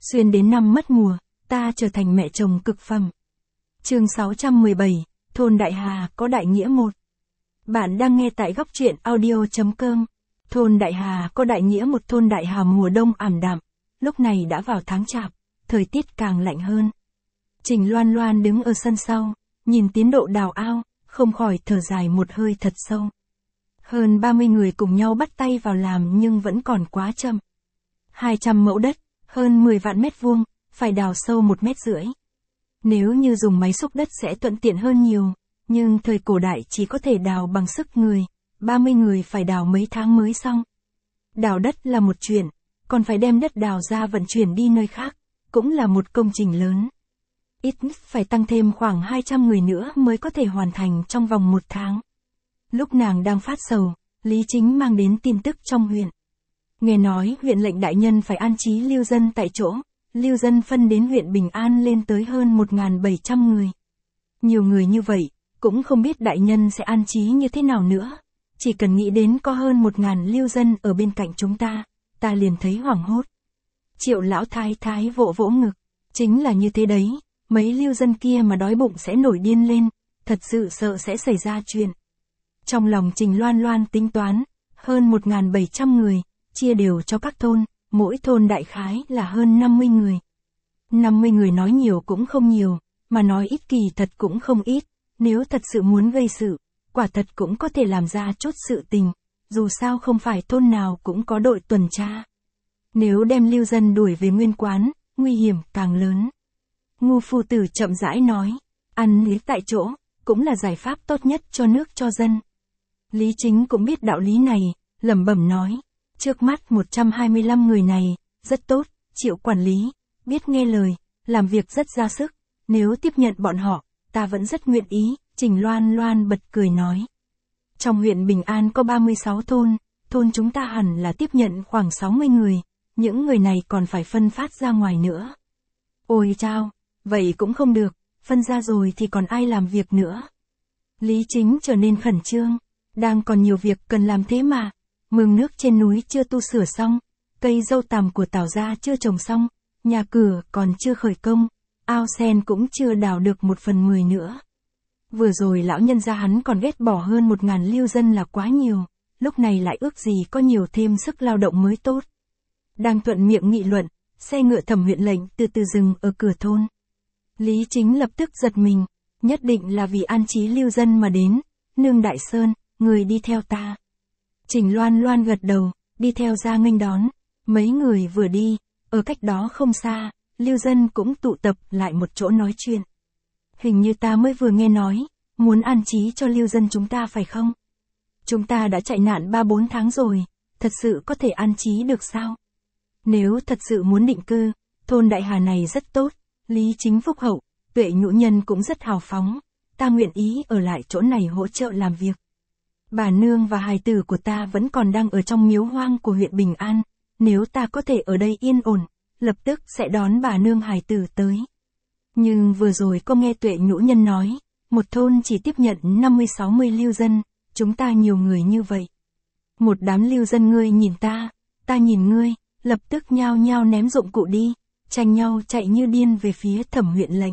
Xuyên đến năm mất mùa, ta trở thành mẹ chồng cực phẩm. Chương 617, thôn Đại Hà có đại nghĩa một. Bạn đang nghe tại góc truyện audio.com. Thôn Đại Hà có đại nghĩa một. Thôn Đại Hà mùa đông ảm đạm, lúc này đã vào tháng Chạp, thời tiết càng lạnh hơn. Trình Loan Loan đứng ở sân sau, nhìn tiến độ đào ao, không khỏi thở dài một hơi thật sâu. Hơn 30 người cùng nhau bắt tay vào làm nhưng vẫn còn quá chậm. 200 mẫu đất, hơn 10 vạn mét vuông, phải đào sâu 1,5 mét. Nếu như dùng máy xúc đất sẽ thuận tiện hơn nhiều, nhưng thời cổ đại chỉ có thể đào bằng sức người, 30 người phải đào mấy tháng mới xong. Đào đất là một chuyện, còn phải đem đất đào ra vận chuyển đi nơi khác, cũng là một công trình lớn. Ít nhất phải tăng thêm khoảng 200 người nữa mới có thể hoàn thành trong vòng 1 tháng. Lúc nàng đang phát sầu, Lý Chính mang đến tin tức trong huyện. Nghe nói huyện lệnh đại nhân phải an trí lưu dân tại chỗ, lưu dân phân đến huyện Bình An lên tới hơn 1.700 người. Nhiều người như vậy, cũng không biết đại nhân sẽ an trí như thế nào nữa. Chỉ cần nghĩ đến có hơn 1.000 lưu dân ở bên cạnh chúng ta liền thấy hoảng hốt. Triệu lão thái thái vỗ vỗ ngực, chính là như thế đấy, mấy lưu dân kia mà đói bụng sẽ nổi điên lên, thật sự sợ sẽ xảy ra chuyện. Trong lòng Trình Loan Loan tính toán, hơn 1.700 người, chia đều cho các thôn, mỗi thôn đại khái là hơn 50 người. 50 người nói nhiều cũng không nhiều, mà nói ít kỳ thật cũng không ít, nếu thật sự muốn gây sự, quả thật cũng có thể làm ra chút sự tình, dù sao không phải thôn nào cũng có đội tuần tra. Nếu đem lưu dân đuổi về nguyên quán, nguy hiểm càng lớn. Ngu phu tử chậm rãi nói, ăn lý tại chỗ, cũng là giải pháp tốt nhất cho nước cho dân. Lý Chính cũng biết đạo lý này, lẩm bẩm nói, trước mắt 125 người này, rất tốt, chịu quản lý, biết nghe lời, làm việc rất ra sức, nếu tiếp nhận bọn họ, ta vẫn rất nguyện ý. Trình Loan Loan bật cười nói. Trong huyện Bình An có 36 thôn, thôn chúng ta hẳn là tiếp nhận khoảng 60 người, những người này còn phải phân phát ra ngoài nữa. Ôi chao, vậy cũng không được, phân ra rồi thì còn ai làm việc nữa. Lý Chính trở nên khẩn trương, đang còn nhiều việc cần làm thế mà. Mương nước trên núi chưa tu sửa xong, cây dâu tằm của Tào gia chưa trồng xong, nhà cửa còn chưa khởi công, ao sen cũng chưa đào được 1/10 nữa. Vừa rồi lão nhân gia hắn còn ghét bỏ hơn 1.000 lưu dân là quá nhiều, lúc này lại ước gì có nhiều thêm sức lao động mới tốt. Đang thuận miệng nghị luận, xe ngựa Thẩm huyện lệnh từ từ dừng ở cửa thôn. Lý Chính lập tức giật mình, nhất định là vì an trí lưu dân mà đến. Nương Đại Sơn, người đi theo ta. Trình Loan Loan gật đầu, đi theo ra nghênh đón. Mấy người vừa đi, ở cách đó không xa, lưu dân cũng tụ tập lại một chỗ nói chuyện. Hình như ta mới vừa nghe nói, muốn an trí cho lưu dân chúng ta phải không? Chúng ta đã chạy nạn 3-4 tháng rồi, thật sự có thể an trí được sao? Nếu thật sự muốn định cư, thôn Đại Hà này rất tốt, Lý Chính phúc hậu, Tuệ Nhũ Nhân cũng rất hào phóng, ta nguyện ý ở lại chỗ này hỗ trợ làm việc. Bà nương và hài tử của ta vẫn còn đang ở trong miếu hoang của huyện Bình An, nếu ta có thể ở đây yên ổn, lập tức sẽ đón bà nương hài tử tới. Nhưng vừa rồi có nghe Tuệ Nhũ Nhân nói, một thôn chỉ tiếp nhận 50-60 lưu dân, chúng ta nhiều người như vậy. Một đám lưu dân ngươi nhìn ta nhìn ngươi, lập tức nhao nhao ném dụng cụ đi, tranh nhau chạy như điên về phía Thẩm huyện lệnh.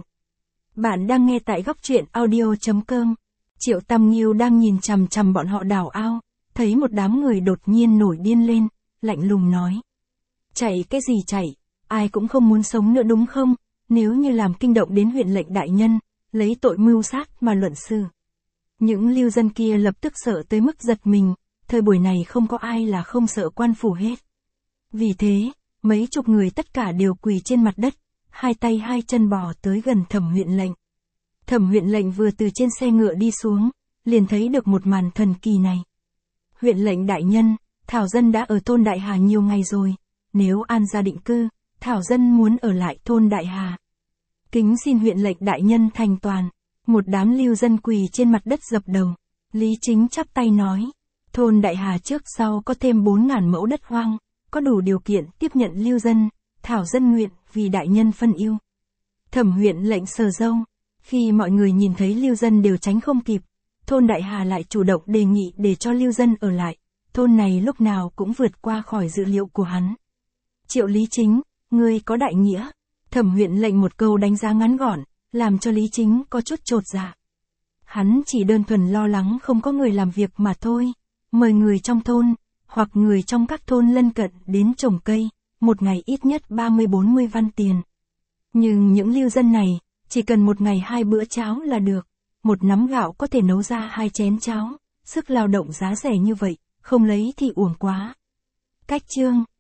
Bạn đang nghe tại góc truyện audio.com. Triệu Tam Nghiêu đang nhìn chằm chằm bọn họ đào ao, thấy một đám người đột nhiên nổi điên lên, lạnh lùng nói. Chạy cái gì chạy, ai cũng không muốn sống nữa đúng không? Nếu như làm kinh động đến huyện lệnh đại nhân, lấy tội mưu sát mà luận xử. Những lưu dân kia lập tức sợ tới mức giật mình, thời buổi này không có ai là không sợ quan phủ hết. Vì thế, mấy chục người tất cả đều quỳ trên mặt đất, hai tay hai chân bò tới gần Thẩm huyện lệnh. Thẩm huyện lệnh vừa từ trên xe ngựa đi xuống, liền thấy được một màn thần kỳ này. Huyện lệnh đại nhân, Thảo dân đã ở thôn Đại Hà nhiều ngày rồi, nếu an gia định cư, Thảo dân muốn ở lại thôn Đại Hà. Kính xin huyện lệnh đại nhân thành toàn. Một đám lưu dân quỳ trên mặt đất dập đầu. Lý Chính chắp tay nói, thôn Đại Hà trước sau có thêm 4.000 mẫu đất hoang, có đủ điều kiện tiếp nhận lưu dân, Thảo dân nguyện vì đại nhân phân ưu. Thẩm huyện lệnh sờ râu, khi mọi người nhìn thấy lưu dân đều tránh không kịp, thôn Đại Hà lại chủ động đề nghị để cho lưu dân ở lại, thôn này lúc nào cũng vượt qua khỏi dự liệu của hắn. Triệu Lý Chính, Ngươi có đại nghĩa. Thẩm huyện lệnh một câu đánh giá ngắn gọn, làm cho Lý Chính có chút chột dạ. Hắn chỉ đơn thuần lo lắng không có người làm việc mà thôi. Mời người trong thôn, hoặc người trong các thôn lân cận đến trồng cây, một ngày ít nhất 30-40 văn tiền. Nhưng những lưu dân này, chỉ cần một ngày 2 bữa cháo là được. Một nắm gạo có thể nấu ra 2 chén cháo, sức lao động giá rẻ như vậy, không lấy thì uổng quá. Cách chương